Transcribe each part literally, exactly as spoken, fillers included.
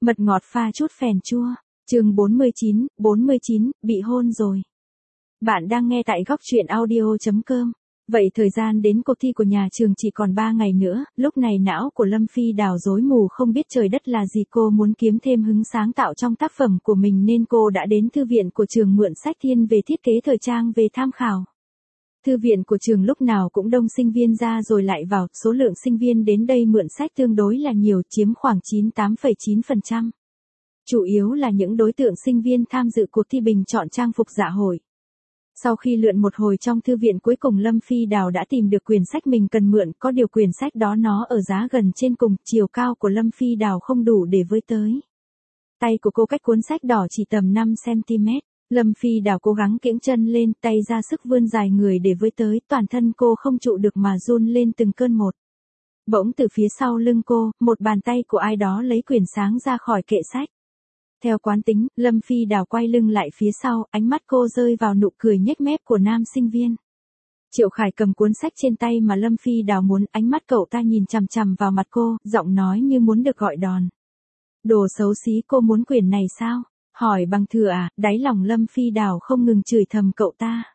Mật ngọt pha chút phèn chua. Chương bốn mươi chín, bốn mươi chín, bị hôn rồi. Bạn đang nghe tại góc truyện audio chấm com. Vậy thời gian đến cuộc thi của nhà trường chỉ còn ba ngày nữa, lúc này não của Lâm Phi Đào rối mù không biết trời đất là gì. Cô muốn kiếm thêm hứng sáng tạo trong tác phẩm của mình nên cô đã đến thư viện của trường mượn sách thiên về thiết kế thời trang về tham khảo. Thư viện của trường lúc nào cũng đông sinh viên ra rồi lại vào, số lượng sinh viên đến đây mượn sách tương đối là nhiều, chiếm khoảng chín mươi tám phẩy chín phần trăm. Chủ yếu là những đối tượng sinh viên tham dự cuộc thi bình chọn trang phục dạ hội. Sau khi lượn một hồi trong thư viện, cuối cùng Lâm Phi Đào đã tìm được quyển sách mình cần mượn, có điều quyển sách đó nó ở giá gần trên cùng, chiều cao của Lâm Phi Đào không đủ để với tới. Tay của cô cách cuốn sách đỏ chỉ tầm năm xăng-ti-mét. Lâm Phi Đào cố gắng kiễng chân lên, tay ra sức vươn dài người để với tới, toàn thân cô không trụ được mà run lên từng cơn một. Bỗng từ phía sau lưng cô, một bàn tay của ai đó lấy quyển sáng ra khỏi kệ sách. Theo quán tính, Lâm Phi Đào quay lưng lại phía sau, ánh mắt cô rơi vào nụ cười nhếch mép của nam sinh viên. Triệu Khải cầm cuốn sách trên tay mà Lâm Phi Đào muốn, ánh mắt cậu ta nhìn chằm chằm vào mặt cô, giọng nói như muốn được gọi đòn. Đồ xấu xí, cô muốn quyển này sao? Hỏi bằng thừa à? Đáy lòng Lâm Phi Đào không ngừng chửi thầm cậu ta.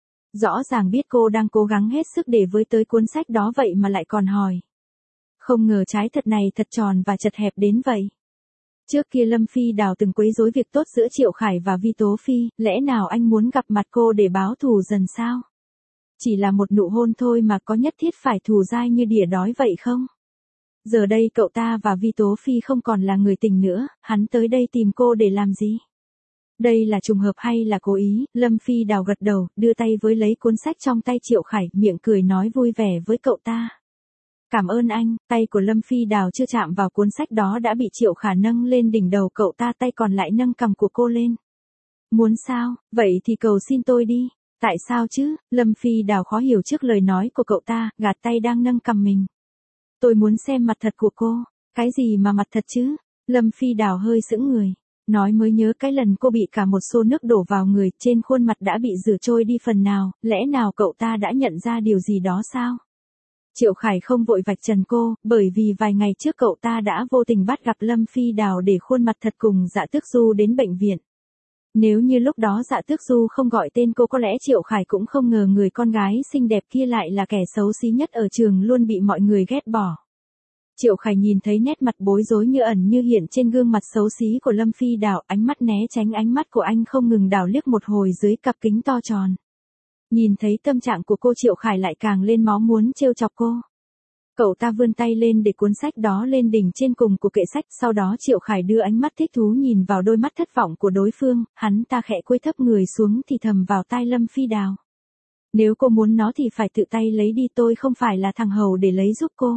Rõ ràng biết cô đang cố gắng hết sức để với tới cuốn sách đó vậy mà lại còn hỏi. Không ngờ trái thật này thật tròn và chật hẹp đến vậy. Trước kia Lâm Phi Đào từng quấy rối việc tốt giữa Triệu Khải và Vi Tố Phi, lẽ nào anh muốn gặp mặt cô để báo thù dần sao? Chỉ là một nụ hôn thôi mà có nhất thiết phải thù dai như đỉa đói vậy không? Giờ đây cậu ta và Vi Tố Phi không còn là người tình nữa, hắn tới đây tìm cô để làm gì? Đây là trùng hợp hay là cố ý? Lâm Phi Đào gật đầu, đưa tay với lấy cuốn sách trong tay Triệu Khải, miệng cười nói vui vẻ với cậu ta. Cảm ơn anh. Tay của Lâm Phi Đào chưa chạm vào cuốn sách đó đã bị Triệu Khả nâng lên đỉnh đầu cậu ta, tay còn lại nâng cằm của cô lên. Muốn sao? Vậy thì cầu xin tôi đi. Tại sao chứ? Lâm Phi Đào khó hiểu trước lời nói của cậu ta, gạt tay đang nâng cằm mình. Tôi muốn xem mặt thật của cô. Cái gì mà mặt thật chứ? Lâm Phi Đào hơi sững người. Nói mới nhớ cái lần cô bị cả một xô nước đổ vào người, trên khuôn mặt đã bị rửa trôi đi phần nào, lẽ nào cậu ta đã nhận ra điều gì đó sao? Triệu Khải không vội vạch trần cô, bởi vì vài ngày trước cậu ta đã vô tình bắt gặp Lâm Phi Đào để khuôn mặt thật cùng Dạ Tước Du đến bệnh viện. Nếu như lúc đó Dạ Tước Du không gọi tên cô, có lẽ Triệu Khải cũng không ngờ người con gái xinh đẹp kia lại là kẻ xấu xí nhất ở trường, luôn bị mọi người ghét bỏ. Triệu Khải nhìn thấy nét mặt bối rối như ẩn như hiện trên gương mặt xấu xí của Lâm Phi Đào, ánh mắt né tránh ánh mắt của anh không ngừng đảo liếc một hồi dưới cặp kính to tròn. Nhìn thấy tâm trạng của cô, Triệu Khải lại càng lên máu muốn trêu chọc cô. Cậu ta vươn tay lên để cuốn sách đó lên đỉnh trên cùng của kệ sách, sau đó Triệu Khải đưa ánh mắt thích thú nhìn vào đôi mắt thất vọng của đối phương, hắn ta khẽ cúi thấp người xuống thì thầm vào tai Lâm Phi Đào. Nếu cô muốn nó thì phải tự tay lấy đi, tôi không phải là thằng hầu để lấy giúp cô.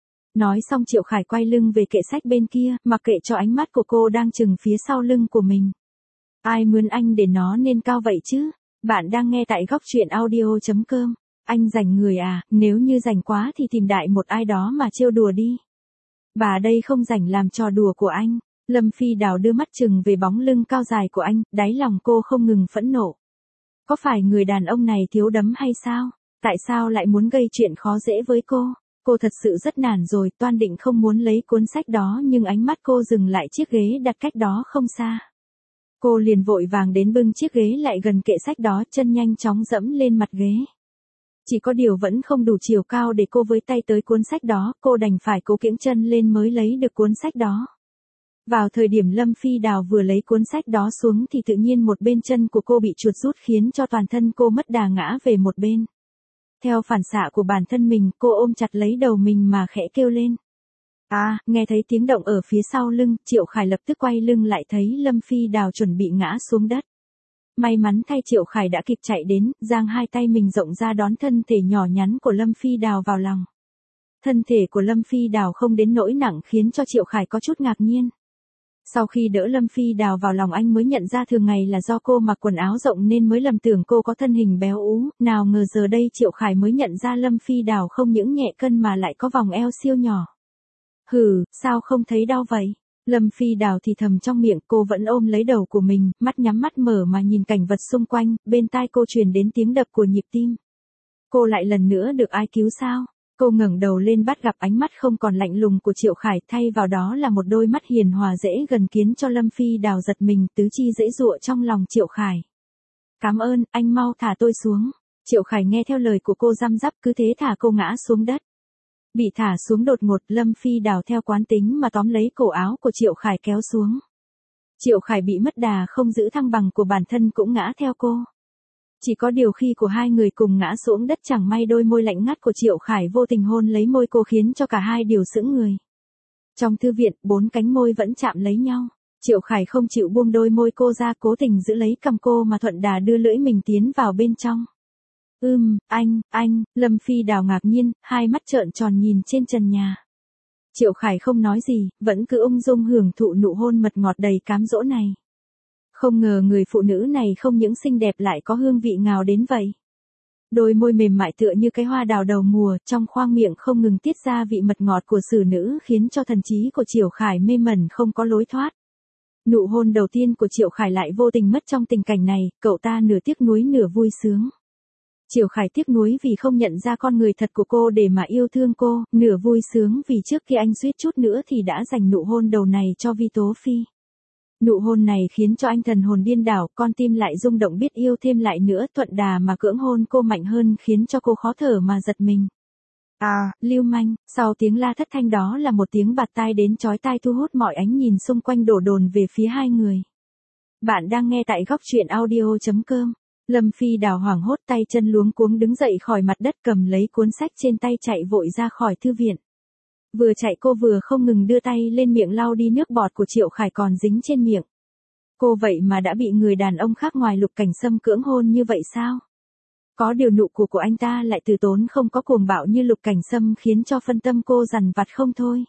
Nói xong Triệu Khải quay lưng về kệ sách bên kia, mặc kệ cho ánh mắt của cô đang chừng phía sau lưng của mình. Ai mướn anh để nó nên cao vậy chứ? Bạn đang nghe tại góc truyện audio chấm com. Anh rảnh người à? Nếu như rảnh quá thì tìm đại một ai đó mà trêu đùa đi. Bà đây không rảnh làm trò đùa của anh. Lâm Phi Đào đưa mắt chừng về bóng lưng cao dài của anh, đáy lòng cô không ngừng phẫn nộ. Có phải người đàn ông này thiếu đấm hay sao? Tại sao lại muốn gây chuyện khó dễ với cô? Cô thật sự rất nản rồi, toan định không muốn lấy cuốn sách đó nhưng ánh mắt cô dừng lại chiếc ghế đặt cách đó không xa. Cô liền vội vàng đến bưng chiếc ghế lại gần kệ sách đó, chân nhanh chóng dẫm lên mặt ghế. Chỉ có điều vẫn không đủ chiều cao để cô với tay tới cuốn sách đó, cô đành phải cố kiễng chân lên mới lấy được cuốn sách đó. Vào thời điểm Lâm Phi Đào vừa lấy cuốn sách đó xuống thì tự nhiên một bên chân của cô bị chuột rút khiến cho toàn thân cô mất đà ngã về một bên. Theo phản xạ của bản thân mình, cô ôm chặt lấy đầu mình mà khẽ kêu lên. À, nghe thấy tiếng động ở phía sau lưng, Triệu Khải lập tức quay lưng lại thấy Lâm Phi Đào chuẩn bị ngã xuống đất. May mắn thay Triệu Khải đã kịp chạy đến, giang hai tay mình rộng ra đón thân thể nhỏ nhắn của Lâm Phi Đào vào lòng. Thân thể của Lâm Phi Đào không đến nỗi nặng khiến cho Triệu Khải có chút ngạc nhiên. Sau khi đỡ Lâm Phi Đào vào lòng anh mới nhận ra thường ngày là do cô mặc quần áo rộng nên mới lầm tưởng cô có thân hình béo ú, nào ngờ giờ đây Triệu Khải mới nhận ra Lâm Phi Đào không những nhẹ cân mà lại có vòng eo siêu nhỏ. Hừ, sao không thấy đau vậy? Lâm Phi Đào thì thầm trong miệng, cô vẫn ôm lấy đầu của mình, mắt nhắm mắt mở mà nhìn cảnh vật xung quanh, bên tai cô truyền đến tiếng đập của nhịp tim. Cô lại lần nữa được ai cứu sao? Cô ngẩng đầu lên bắt gặp ánh mắt không còn lạnh lùng của Triệu Khải, thay vào đó là một đôi mắt hiền hòa dễ gần khiến cho Lâm Phi Đào giật mình, tứ chi dễ dụa trong lòng Triệu Khải. Cảm ơn, anh mau thả tôi xuống. Triệu Khải nghe theo lời của cô răm rắp, cứ thế thả cô ngã xuống đất. Bị thả xuống đột ngột, Lâm Phi Đào theo quán tính mà tóm lấy cổ áo của Triệu Khải kéo xuống. Triệu Khải bị mất đà không giữ thăng bằng của bản thân cũng ngã theo cô. Chỉ có điều khi của hai người cùng ngã xuống đất chẳng may đôi môi lạnh ngắt của Triệu Khải vô tình hôn lấy môi cô khiến cho cả hai đều sững người. Trong thư viện, bốn cánh môi vẫn chạm lấy nhau. Triệu Khải không chịu buông đôi môi cô ra, cố tình giữ lấy cằm cô mà thuận đà đưa lưỡi mình tiến vào bên trong. Ưm, anh, anh, Lâm Phi Đào ngạc nhiên, hai mắt trợn tròn nhìn trên trần nhà. Triệu Khải không nói gì, vẫn cứ ung dung hưởng thụ nụ hôn mật ngọt đầy cám dỗ này. Không ngờ người phụ nữ này không những xinh đẹp lại có hương vị ngào đến vậy. Đôi môi mềm mại tựa như cái hoa đào đầu mùa, trong khoang miệng không ngừng tiết ra vị mật ngọt của xử nữ khiến cho thần trí của Triệu Khải mê mẩn không có lối thoát. Nụ hôn đầu tiên của Triệu Khải lại vô tình mất trong tình cảnh này, cậu ta nửa tiếc nuối nửa vui sướng. Triệu Khải tiếc nuối vì không nhận ra con người thật của cô để mà yêu thương cô, nửa vui sướng vì trước khi anh suýt chút nữa thì đã dành nụ hôn đầu này cho Vi Tố Phi. Nụ hôn này khiến cho anh thần hồn điên đảo, con tim lại rung động biết yêu thêm lại nữa, thuận đà mà cưỡng hôn cô mạnh hơn khiến cho cô khó thở mà giật mình. À, lưu manh, sau tiếng la thất thanh đó là một tiếng bạt tai đến chói tai thu hút mọi ánh nhìn xung quanh đổ dồn về phía hai người. Bạn đang nghe tại góc truyện audio chấm com. Lâm Phi Đào hoảng hốt, tay chân luống cuống đứng dậy khỏi mặt đất, cầm lấy cuốn sách trên tay chạy vội ra khỏi thư viện. Vừa chạy cô vừa không ngừng đưa tay lên miệng lau đi nước bọt của Triệu Khải còn dính trên miệng. Cô vậy mà đã bị người đàn ông khác ngoài Lục Cảnh Sâm cưỡng hôn như vậy sao? Có điều nụ của của anh ta lại từ tốn không có cuồng bạo như Lục Cảnh Sâm khiến cho phân tâm cô dằn vặt không thôi.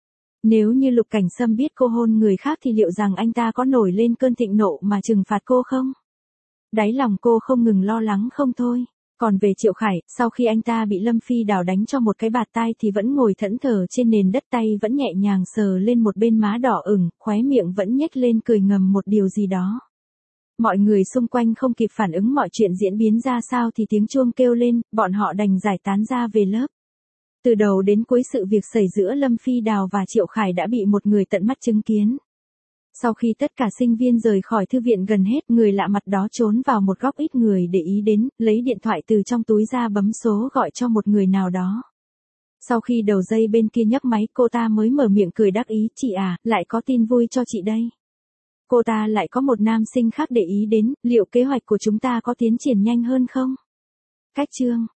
Nếu như Lục Cảnh Sâm biết cô hôn người khác thì liệu rằng anh ta có nổi lên cơn thịnh nộ mà trừng phạt cô không? Đáy lòng cô không ngừng lo lắng không thôi. Còn về Triệu Khải, sau khi anh ta bị Lâm Phi Đào đánh cho một cái bạt tai thì vẫn ngồi thẫn thờ trên nền đất, tay vẫn nhẹ nhàng sờ lên một bên má đỏ ửng, khóe miệng vẫn nhếch lên cười ngầm một điều gì đó. Mọi người xung quanh không kịp phản ứng mọi chuyện diễn biến ra sao thì tiếng chuông kêu lên, bọn họ đành giải tán ra về lớp. Từ đầu đến cuối sự việc xảy giữa Lâm Phi Đào và Triệu Khải đã bị một người tận mắt chứng kiến. Sau khi tất cả sinh viên rời khỏi thư viện gần hết, người lạ mặt đó trốn vào một góc ít người để ý đến, lấy điện thoại từ trong túi ra bấm số gọi cho một người nào đó. Sau khi đầu dây bên kia nhấc máy, cô ta mới mở miệng cười đắc ý, chị à, lại có tin vui cho chị đây. Cô ta lại có một nam sinh khác để ý đến, liệu kế hoạch của chúng ta có tiến triển nhanh hơn không? Cách chương